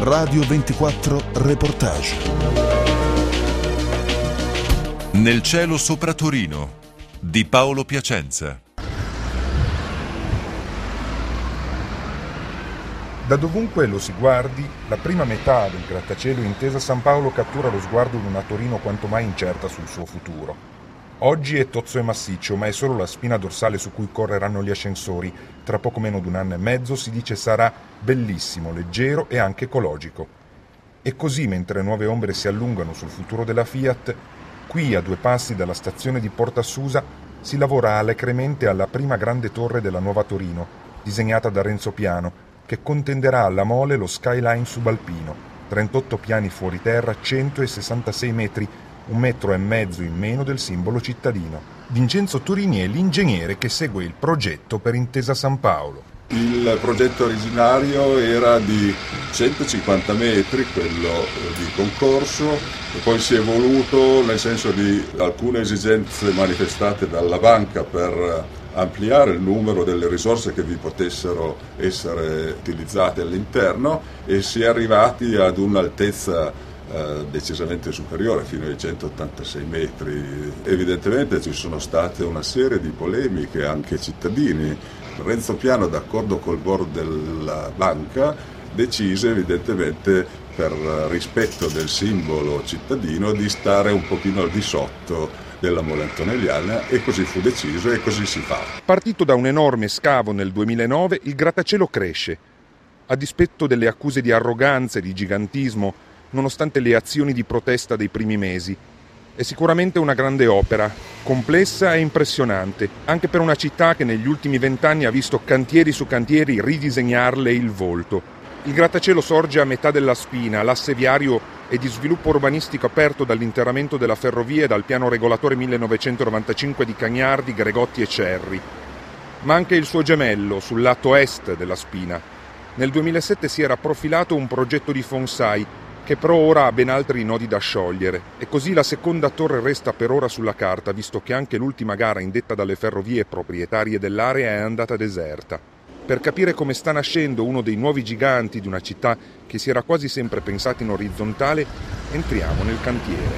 Radio 24 Reportage. Nel cielo sopra Torino di Paolo Piacenza. Da dovunque lo si guardi, la prima metà del grattacielo Intesa San Paolo cattura lo sguardo di una Torino quanto mai incerta sul suo futuro. Oggi è tozzo e massiccio, ma è solo la spina dorsale su cui correranno gli ascensori. Tra poco meno di un anno e mezzo si dice sarà bellissimo, leggero e anche ecologico. E così, mentre nuove ombre si allungano sul futuro della Fiat, qui a 2 passi dalla stazione di Porta Susa si lavora alacremente alla prima grande torre della nuova Torino, disegnata da Renzo Piano, che contenderà alla Mole lo skyline subalpino, 38 piani fuori terra, 166 metri, 1,5 metri in meno del simbolo cittadino. Vincenzo Turini è l'ingegnere che segue il progetto per Intesa San Paolo. Il progetto originario era di 150 metri, quello di concorso, e poi si è evoluto nel senso di alcune esigenze manifestate dalla banca per ampliare il numero delle risorse che vi potessero essere utilizzate all'interno, e si è arrivati ad un'altezza decisamente superiore, fino ai 186 metri. Evidentemente ci sono state una serie di polemiche anche cittadini. Renzo Piano, d'accordo col board della banca, decise evidentemente, per rispetto del simbolo cittadino, di stare un pochino al di sotto della Mole Antonelliana, e così fu deciso e così si fa. Partito da un enorme scavo nel 2009, il grattacielo cresce. A dispetto delle accuse di arroganza e di gigantismo, nonostante le azioni di protesta dei primi mesi. È sicuramente una grande opera, complessa e impressionante, anche per una città che negli ultimi 20 anni ha visto cantieri su cantieri ridisegnarle il volto. Il grattacielo sorge a metà della spina, l'asse viario è di sviluppo urbanistico aperto dall'interramento della ferrovia e dal piano regolatore 1995 di Cagnardi, Gregotti e Cerri. Ma anche il suo gemello, sul lato est della spina. Nel 2007 si era profilato un progetto di Fonsai, che però ora ha ben altri nodi da sciogliere, e così la seconda torre resta per ora sulla carta, visto che anche l'ultima gara indetta dalle ferrovie proprietarie dell'area è andata deserta. Per capire come sta nascendo uno dei nuovi giganti di una città che si era quasi sempre pensata in orizzontale, entriamo nel cantiere.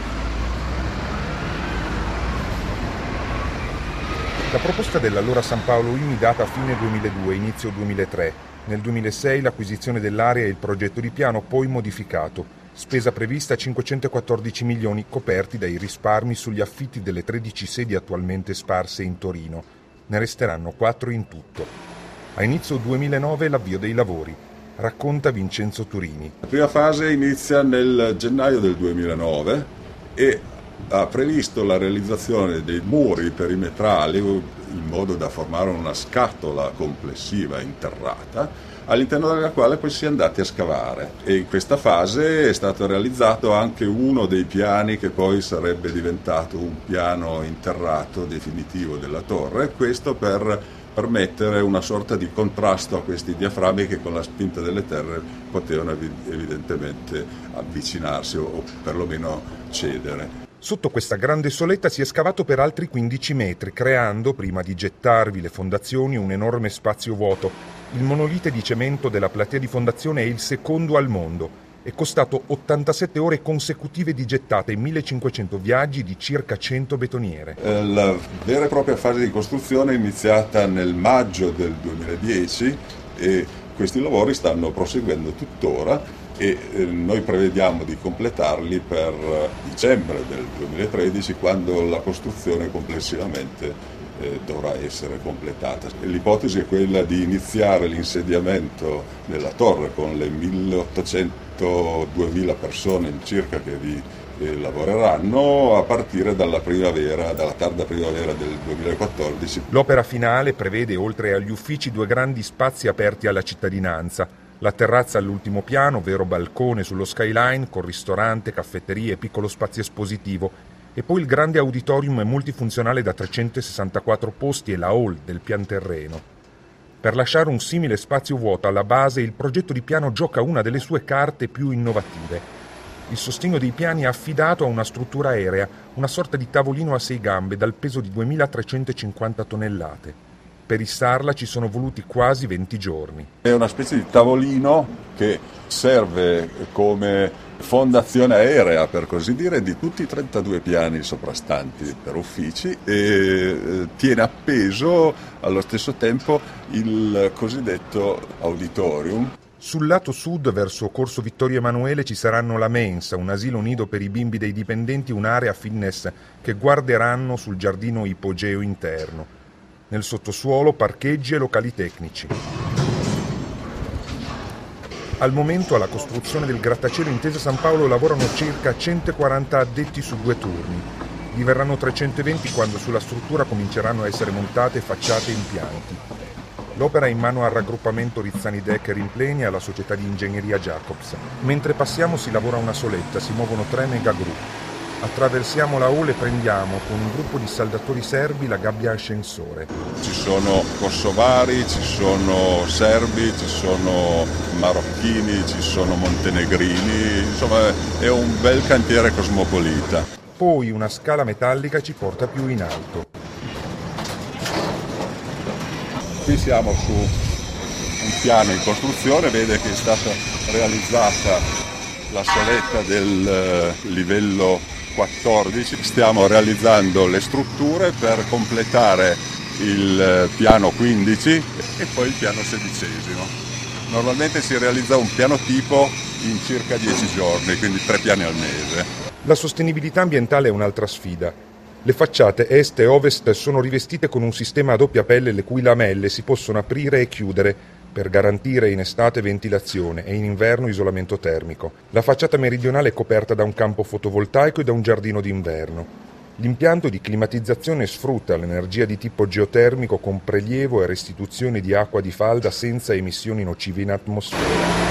La proposta dell'allora San Paolo IMI data a fine 2002, inizio 2003. Nel 2006 l'acquisizione dell'area e il progetto di piano poi modificato. Spesa prevista 514 milioni coperti dai risparmi sugli affitti delle 13 sedi attualmente sparse in Torino. Ne resteranno 4 in tutto. A inizio 2009 l'avvio dei lavori. Racconta Vincenzo Turini. La prima fase inizia nel gennaio del 2009 e ha previsto la realizzazione dei muri perimetrali in modo da formare una scatola complessiva interrata, all'interno della quale poi si è andati a scavare, e in questa fase è stato realizzato anche uno dei piani che poi sarebbe diventato un piano interrato definitivo della torre, questo per permettere una sorta di contrasto a questi diaframmi che con la spinta delle terre potevano evidentemente avvicinarsi o perlomeno cedere. Sotto questa grande soletta si è scavato per altri 15 metri, creando, prima di gettarvi le fondazioni, un enorme spazio vuoto. Il monolite di cemento della platea di fondazione è il secondo al mondo. È costato 87 ore consecutive di gettate e 1500 viaggi di circa 100 betoniere. La vera e propria fase di costruzione è iniziata nel maggio del 2010 e questi lavori stanno proseguendo tuttora, e noi prevediamo di completarli per dicembre del 2013, quando la costruzione complessivamente dovrà essere completata. L'ipotesi è quella di iniziare l'insediamento della torre con le 1800-2000 persone circa che vi lavoreranno a partire dalla tarda primavera del 2014. L'opera finale prevede, oltre agli uffici, 2 grandi spazi aperti alla cittadinanza. La terrazza all'ultimo piano, vero balcone sullo skyline, con ristorante, caffetteria e piccolo spazio espositivo, e poi il grande auditorium multifunzionale da 364 posti e la hall del pianterreno. Per lasciare un simile spazio vuoto alla base, il progetto di piano gioca una delle sue carte più innovative. Il sostegno dei piani è affidato a una struttura aerea, una sorta di tavolino a 6 gambe dal peso di 2350 tonnellate. Per issarla ci sono voluti quasi 20 giorni. È una specie di tavolino che serve come fondazione aerea, per così dire, di tutti i 32 piani soprastanti per uffici e tiene appeso allo stesso tempo il cosiddetto auditorium. Sul lato sud, verso Corso Vittorio Emanuele, ci saranno la mensa, un asilo nido per i bimbi dei dipendenti, un'area fitness che guarderanno sul giardino ipogeo interno. Nel sottosuolo parcheggi e locali tecnici. Al momento alla costruzione del grattacielo Intesa San Paolo lavorano circa 140 addetti su 2 turni. Diverranno 320 quando sulla struttura cominceranno a essere montate facciate e impianti. L'opera è in mano al raggruppamento Rizzani Decker in Pleni e alla società di ingegneria Jacobs. Mentre passiamo si lavora una soletta, si muovono 3 megagru. Attraversiamo la hall e prendiamo con un gruppo di saldatori serbi la gabbia ascensore. Ci sono kosovari, ci sono serbi, ci sono marocchini, ci sono montenegrini, insomma è un bel cantiere cosmopolita. Poi una scala metallica ci porta più in alto. Qui siamo su un piano in costruzione, vede che è stata realizzata la soletta del livello 14, stiamo realizzando le strutture per completare il piano 15 e poi il piano 16. Normalmente si realizza un piano tipo in circa 10 giorni, quindi 3 piani al mese. La sostenibilità ambientale è un'altra sfida. Le facciate est e ovest sono rivestite con un sistema a doppia pelle le cui lamelle si possono aprire e chiudere per garantire in estate ventilazione e in inverno isolamento termico. La facciata meridionale è coperta da un campo fotovoltaico e da un giardino d'inverno. L'impianto di climatizzazione sfrutta l'energia di tipo geotermico con prelievo e restituzione di acqua di falda senza emissioni nocive in atmosfera.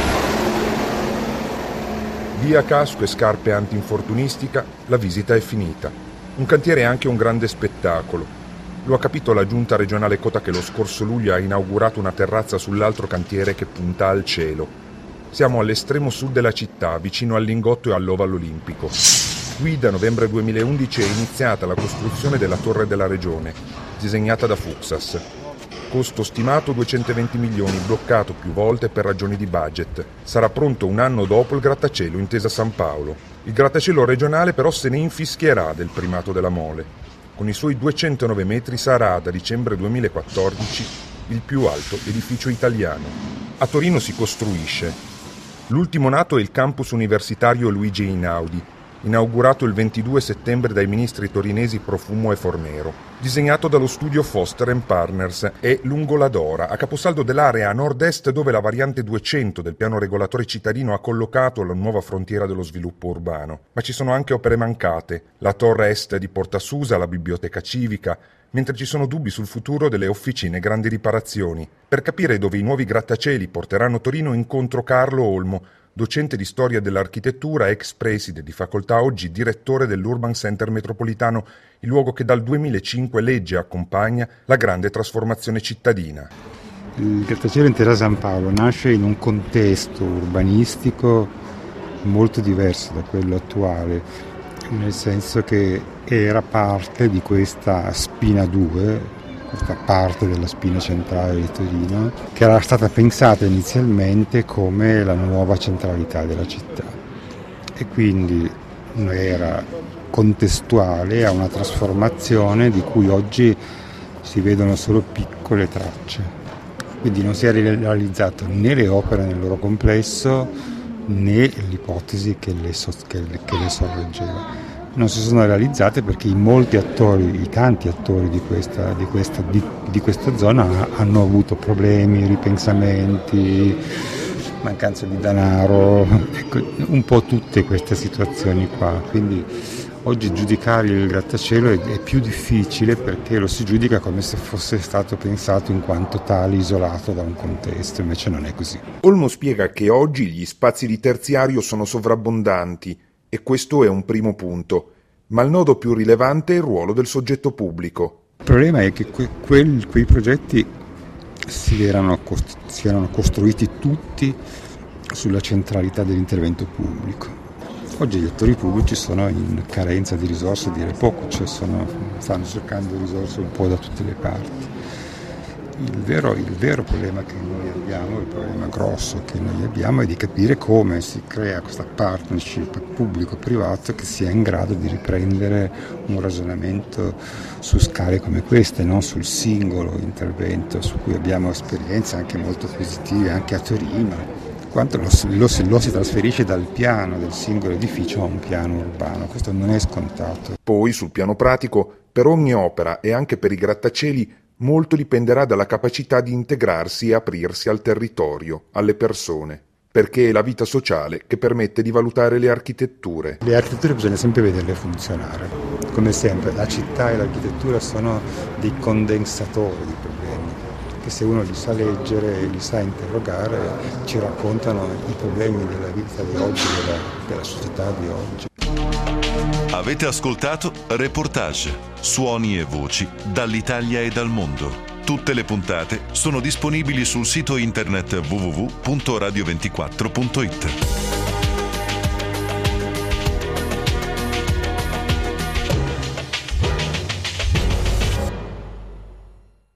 Via casco e scarpe antinfortunistica, la visita è finita. Un cantiere è anche un grande spettacolo. Lo ha capito la giunta regionale Cota che lo scorso luglio ha inaugurato una terrazza sull'altro cantiere che punta al cielo. Siamo all'estremo sud della città, vicino al Lingotto e all'Oval Olimpico. Qui da novembre 2011 è iniziata la costruzione della Torre della Regione, disegnata da Fuxas. Costo stimato 220 milioni, bloccato più volte per ragioni di budget. Sarà pronto un anno dopo il grattacielo Intesa San Paolo. Il grattacielo regionale però se ne infischierà del primato della mole. Con i suoi 209 metri sarà da dicembre 2014 il più alto edificio italiano. A Torino si costruisce. L'ultimo nato è il campus universitario Luigi Einaudi, inaugurato il 22 settembre dai ministri torinesi Profumo e Fornero. Disegnato dallo studio Foster & Partners, è lungo la Dora, a caposaldo dell'area a nord-est dove la variante 200 del piano regolatore cittadino ha collocato la nuova frontiera dello sviluppo urbano. Ma ci sono anche opere mancate, la torre est di Porta Susa, la biblioteca civica, mentre ci sono dubbi sul futuro delle officine grandi riparazioni. Per capire dove i nuovi grattacieli porteranno Torino incontro Carlo Olmo, docente di storia dell'architettura, ex preside di facoltà, oggi direttore dell'Urban Center Metropolitano, il luogo che dal 2005 legge e accompagna la grande trasformazione cittadina. Il grattacielo Intesa San Paolo nasce in un contesto urbanistico molto diverso da quello attuale, nel senso che era parte di questa spina 2, questa parte della spina centrale di Torino, che era stata pensata inizialmente come la nuova centralità della città e quindi era contestuale a una trasformazione di cui oggi si vedono solo piccole tracce. Quindi non si è realizzato né le opere nel loro complesso né l'ipotesi che le sorreggeva. Non si sono realizzate perché i tanti attori di questa zona hanno avuto problemi, ripensamenti, mancanza di denaro, ecco, un po' tutte queste situazioni qua. Quindi oggi giudicare il grattacielo è più difficile perché lo si giudica come se fosse stato pensato in quanto tale, isolato da un contesto, invece non è così. Olmo spiega che oggi gli spazi di terziario sono sovrabbondanti e questo è un primo punto, ma il nodo più rilevante è il ruolo del soggetto pubblico. Il problema è che quei progetti si erano costruiti tutti sulla centralità dell'intervento pubblico. Oggi gli attori pubblici sono in carenza di risorse, dire poco, stanno cercando risorse un po' da tutte le parti. il vero problema che noi abbiamo, il problema grosso che noi abbiamo, è di capire come si crea questa partnership pubblico-privato che sia in grado di riprendere un ragionamento su scale come queste, non sul singolo intervento su cui abbiamo esperienze anche molto positive, anche a Torino. Quanto lo si trasferisce dal piano del singolo edificio a un piano urbano, questo non è scontato. Poi, sul piano pratico, per ogni opera e anche per i grattacieli, molto dipenderà dalla capacità di integrarsi e aprirsi al territorio, alle persone, perché è la vita sociale che permette di valutare le architetture. Le architetture bisogna sempre vederle funzionare. Come sempre, la città e l'architettura sono dei condensatori di problemi, che se uno li sa leggere e li sa interrogare, ci raccontano i problemi della vita di oggi, della società di oggi. Avete ascoltato Reportage, suoni e voci dall'Italia e dal mondo. Tutte le puntate sono disponibili sul sito internet www.radio24.it.